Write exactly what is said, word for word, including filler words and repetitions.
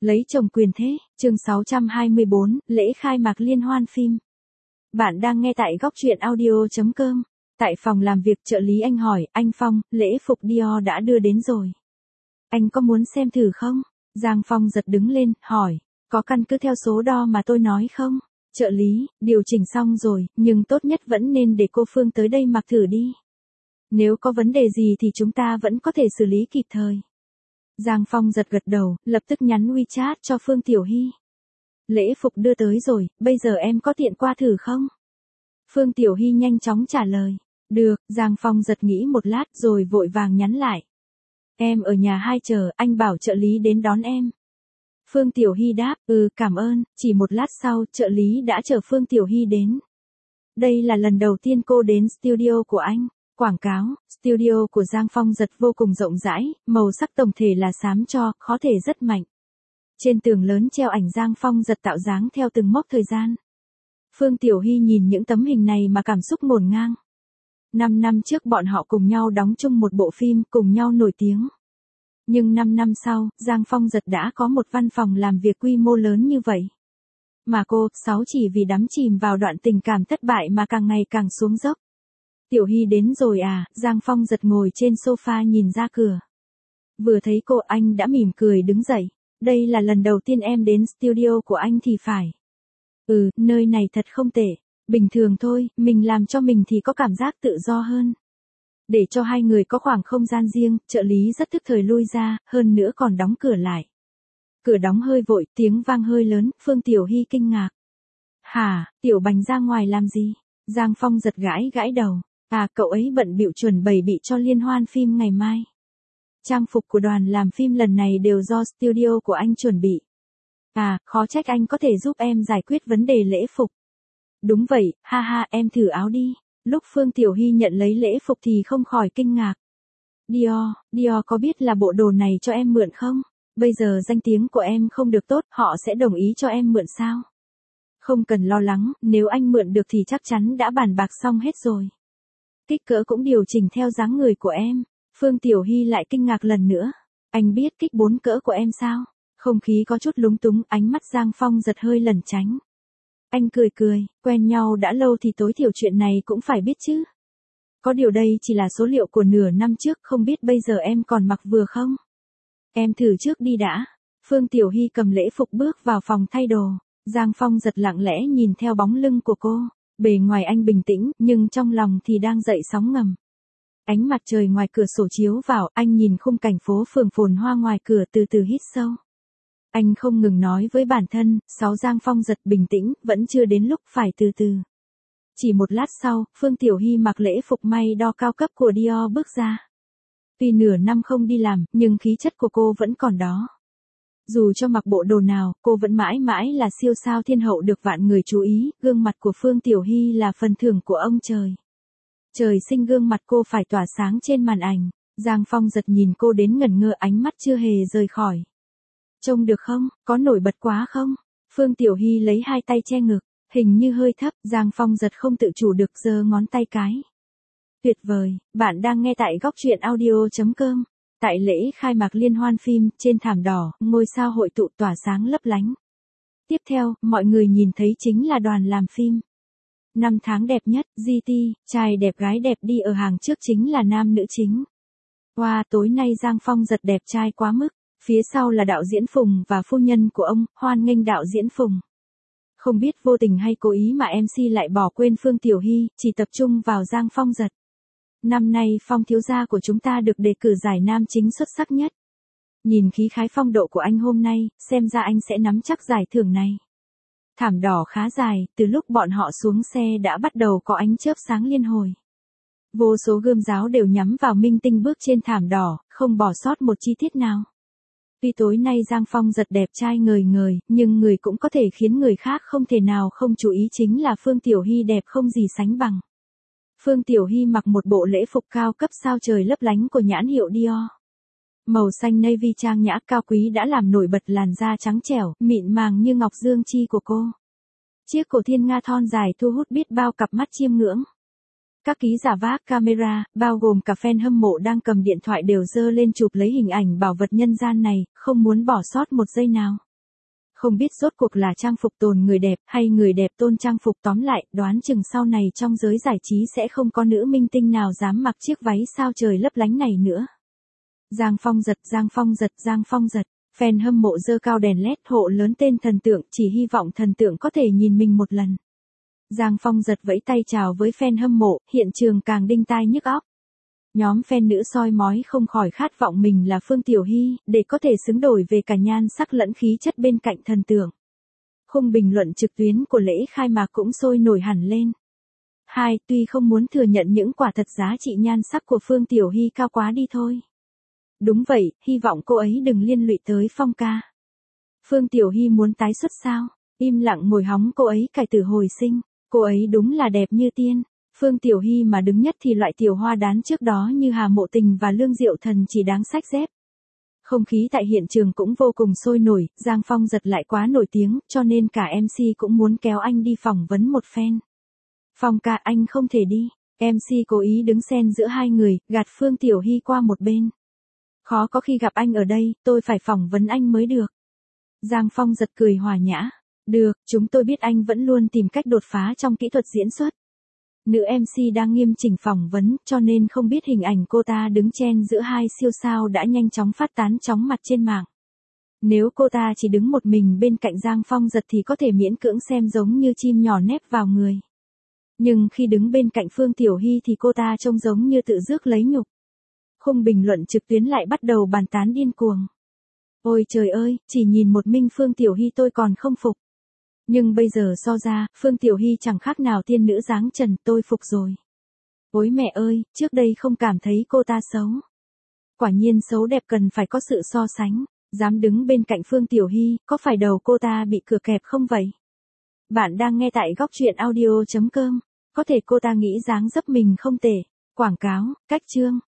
Lấy chồng quyền thế, chương sáu trăm hai mươi bốn, lễ khai mạc liên hoan phim. Bạn đang nghe tại góc truyện audio chấm com. Tại phòng làm việc trợ lý anh hỏi, anh Phong, lễ phục Dior đã đưa đến rồi. Anh có muốn xem thử không? Giang Phong giật đứng lên, hỏi, có căn cứ theo số đo mà tôi nói không? Trợ lý, điều chỉnh xong rồi, nhưng tốt nhất vẫn nên để cô Phương tới đây mặc thử đi. Nếu có vấn đề gì thì chúng ta vẫn có thể xử lý kịp thời. Giang Phong giật gật đầu, lập tức nhắn WeChat cho Phương Tiểu Hy. Lễ phục đưa tới rồi, bây giờ em có tiện qua thử không? Phương Tiểu Hy nhanh chóng trả lời. Được, Giang Phong giật nghĩ một lát rồi vội vàng nhắn lại. Em ở nhà hai chờ, anh bảo trợ lý đến đón em. Phương Tiểu Hy đáp, ừ cảm ơn, chỉ một lát sau trợ lý đã chở Phương Tiểu Hy đến. Đây là lần đầu tiên cô đến studio của anh. Quảng cáo, studio của Giang Phong giật vô cùng rộng rãi, màu sắc tổng thể là xám cho, có thể rất mạnh. Trên tường lớn treo ảnh Giang Phong giật tạo dáng theo từng mốc thời gian. Phương Tiểu Hy nhìn những tấm hình này mà cảm xúc ngổn ngang. Năm năm trước bọn họ cùng nhau đóng chung một bộ phim, cùng nhau nổi tiếng. Nhưng năm năm sau, Giang Phong giật đã có một văn phòng làm việc quy mô lớn như vậy. Mà cô, sáu chỉ vì đắm chìm vào đoạn tình cảm thất bại mà càng ngày càng xuống dốc. Tiểu Hy đến rồi à, Giang Phong giật ngồi trên sofa nhìn ra cửa. Vừa thấy cô anh đã mỉm cười đứng dậy. Đây là lần đầu tiên em đến studio của anh thì phải. Ừ, nơi này thật không tệ. Bình thường thôi, mình làm cho mình thì có cảm giác tự do hơn. Để cho hai người có khoảng không gian riêng, trợ lý rất thức thời lui ra, hơn nữa còn đóng cửa lại. Cửa đóng hơi vội, tiếng vang hơi lớn, Phương Tiểu Hy kinh ngạc. Hả, Tiểu Bành ra ngoài làm gì? Giang Phong giật gãi gãi đầu. À, cậu ấy bận bịu chuẩn bày bị cho liên hoan phim ngày mai. Trang phục của đoàn làm phim lần này đều do studio của anh chuẩn bị. À, khó trách anh có thể giúp em giải quyết vấn đề lễ phục. Đúng vậy, ha ha, em thử áo đi. Lúc Phương Tiểu Hy nhận lấy lễ phục thì không khỏi kinh ngạc. Dior, Dior có biết là bộ đồ này cho em mượn không? Bây giờ danh tiếng của em không được tốt, họ sẽ đồng ý cho em mượn sao? Không cần lo lắng, nếu anh mượn được thì chắc chắn đã bàn bạc xong hết rồi. Kích cỡ cũng điều chỉnh theo dáng người của em. Phương Tiểu Hy lại kinh ngạc lần nữa. Anh biết kích bốn cỡ của em sao? Không khí có chút lúng túng, ánh mắt Giang Phong giật hơi lẩn tránh. Anh cười cười, quen nhau đã lâu thì tối thiểu chuyện này cũng phải biết chứ. Có điều đây chỉ là số liệu của nửa năm trước, không biết bây giờ em còn mặc vừa không? Em thử trước đi đã. Phương Tiểu Hy cầm lễ phục bước vào phòng thay đồ. Giang Phong giật lặng lẽ nhìn theo bóng lưng của cô. Bề ngoài anh bình tĩnh, nhưng trong lòng thì đang dậy sóng ngầm. Ánh mặt trời ngoài cửa sổ chiếu vào, anh nhìn khung cảnh phố phường phồn hoa ngoài cửa từ từ hít sâu. Anh không ngừng nói với bản thân, sáu Giang Phong giật bình tĩnh, vẫn chưa đến lúc phải từ từ. Chỉ một lát sau, Phương Tiểu Hy mặc lễ phục may đo cao cấp của Dior bước ra. Tuy nửa năm không đi làm, nhưng khí chất của cô vẫn còn đó. Dù cho mặc bộ đồ nào, cô vẫn mãi mãi là siêu sao thiên hậu được vạn người chú ý, gương mặt của Phương Tiểu Hy là phần thưởng của ông trời. Trời sinh gương mặt cô phải tỏa sáng trên màn ảnh. Giang Phong giật nhìn cô đến ngẩn ngơ, ánh mắt chưa hề rời khỏi. Trông được không, có nổi bật quá không? Phương Tiểu Hy lấy hai tay che ngực, hình như hơi thấp, Giang Phong giật không tự chủ được giơ ngón tay cái. Tuyệt vời, bạn đang nghe tại góc truyện audio chấm com. Tại lễ khai mạc liên hoan phim, trên thảm đỏ, ngôi sao hội tụ tỏa sáng lấp lánh. Tiếp theo, mọi người nhìn thấy chính là đoàn làm phim. Năm tháng đẹp nhất, giê tê, trai đẹp gái đẹp đi ở hàng trước chính là nam nữ chính. Wow, tối nay Giang Phong giật đẹp trai quá mức. Phía sau là đạo diễn Phùng và phu nhân của ông, hoan nghênh đạo diễn Phùng. Không biết vô tình hay cố ý mà em xê lại bỏ quên Phương Tiểu Hy, chỉ tập trung vào Giang Phong giật. Năm nay Phong thiếu gia của chúng ta được đề cử giải nam chính xuất sắc nhất. Nhìn khí khái phong độ của anh hôm nay, xem ra anh sẽ nắm chắc giải thưởng này. Thảm đỏ khá dài, từ lúc bọn họ xuống xe đã bắt đầu có ánh chớp sáng liên hồi. Vô số gươm giáo đều nhắm vào minh tinh bước trên thảm đỏ, không bỏ sót một chi tiết nào. Tuy tối nay Giang Phong giật đẹp trai ngời ngời, nhưng người cũng có thể khiến người khác không thể nào không chú ý chính là Phương Tiểu Hy đẹp không gì sánh bằng. Phương Tiểu Hy mặc một bộ lễ phục cao cấp sao trời lấp lánh của nhãn hiệu Dior. Màu xanh navy trang nhã cao quý đã làm nổi bật làn da trắng trẻo, mịn màng như ngọc dương chi của cô. Chiếc cổ thiên nga thon dài thu hút biết bao cặp mắt chiêm ngưỡng. Các ký giả vác camera, bao gồm cả fan hâm mộ đang cầm điện thoại đều giơ lên chụp lấy hình ảnh bảo vật nhân gian này, không muốn bỏ sót một giây nào. Không biết rốt cuộc là trang phục tồn người đẹp hay người đẹp tôn trang phục, tóm lại, đoán chừng sau này trong giới giải trí sẽ không có nữ minh tinh nào dám mặc chiếc váy sao trời lấp lánh này nữa. Giang Phong giật, Giang Phong giật, Giang Phong giật. Fan hâm mộ giơ cao đèn led hộ lớn tên thần tượng, chỉ hy vọng thần tượng có thể nhìn mình một lần. Giang Phong giật vẫy tay chào với fan hâm mộ, hiện trường càng đinh tai nhức óc. Nhóm fan nữ soi mói không khỏi khát vọng mình là Phương Tiểu Hy, để có thể xứng đổi về cả nhan sắc lẫn khí chất bên cạnh thần tượng. Khung bình luận trực tuyến của lễ khai mạc cũng sôi nổi hẳn lên. Hai, tuy không muốn thừa nhận những quả thật giá trị nhan sắc của Phương Tiểu Hy cao quá đi thôi. Đúng vậy, hy vọng cô ấy đừng liên lụy tới Phong ca. Phương Tiểu Hy muốn tái xuất sao? Im lặng ngồi hóng cô ấy cải tử hồi sinh. Cô ấy đúng là đẹp như tiên. Phương Tiểu Hy mà đứng nhất thì loại tiểu hoa đán trước đó như Hà Mộ Tình và Lương Diệu Thần chỉ đáng xách dép. Không khí tại hiện trường cũng vô cùng sôi nổi, Giang Phong giật lại quá nổi tiếng, cho nên cả em xê cũng muốn kéo anh đi phỏng vấn một phen. Phong ca, anh không thể đi. em xê cố ý đứng xen giữa hai người, gạt Phương Tiểu Hy qua một bên. Khó có khi gặp anh ở đây, tôi phải phỏng vấn anh mới được. Giang Phong giật cười hòa nhã. Được, chúng tôi biết anh vẫn luôn tìm cách đột phá trong kỹ thuật diễn xuất. Nữ em xê đang nghiêm chỉnh phỏng vấn, cho nên không biết hình ảnh cô ta đứng chen giữa hai siêu sao đã nhanh chóng phát tán chóng mặt trên mạng. Nếu cô ta chỉ đứng một mình bên cạnh Giang Phong giật thì có thể miễn cưỡng xem giống như chim nhỏ nép vào người. Nhưng khi đứng bên cạnh Phương Tiểu Hy thì cô ta trông giống như tự rước lấy nhục. Khung bình luận trực tuyến lại bắt đầu bàn tán điên cuồng. Ôi trời ơi, chỉ nhìn một mình Phương Tiểu Hy tôi còn không phục. Nhưng bây giờ so ra, Phương Tiểu Hy chẳng khác nào tiên nữ dáng trần, tôi phục rồi. Ôi mẹ ơi, trước đây không cảm thấy cô ta xấu. Quả nhiên xấu đẹp cần phải có sự so sánh. Dám đứng bên cạnh Phương Tiểu Hy, có phải đầu cô ta bị cửa kẹp không vậy? Bạn đang nghe tại góc truyện audio chấm com. Có thể cô ta nghĩ dáng dấp mình không tệ. Quảng cáo, cách chương.